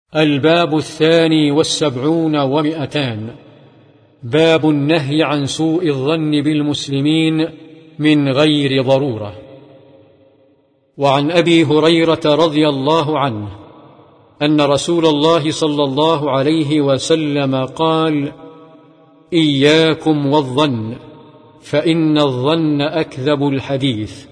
الباب 72 و200. باب النهي عن سوء الظن بالمسلمين من غير ضرورة. وعن أبي هريرة رضي الله عنه أن رسول الله صلى الله عليه وسلم قال: إياكم والظن، فإن الظن أكذب الحديث.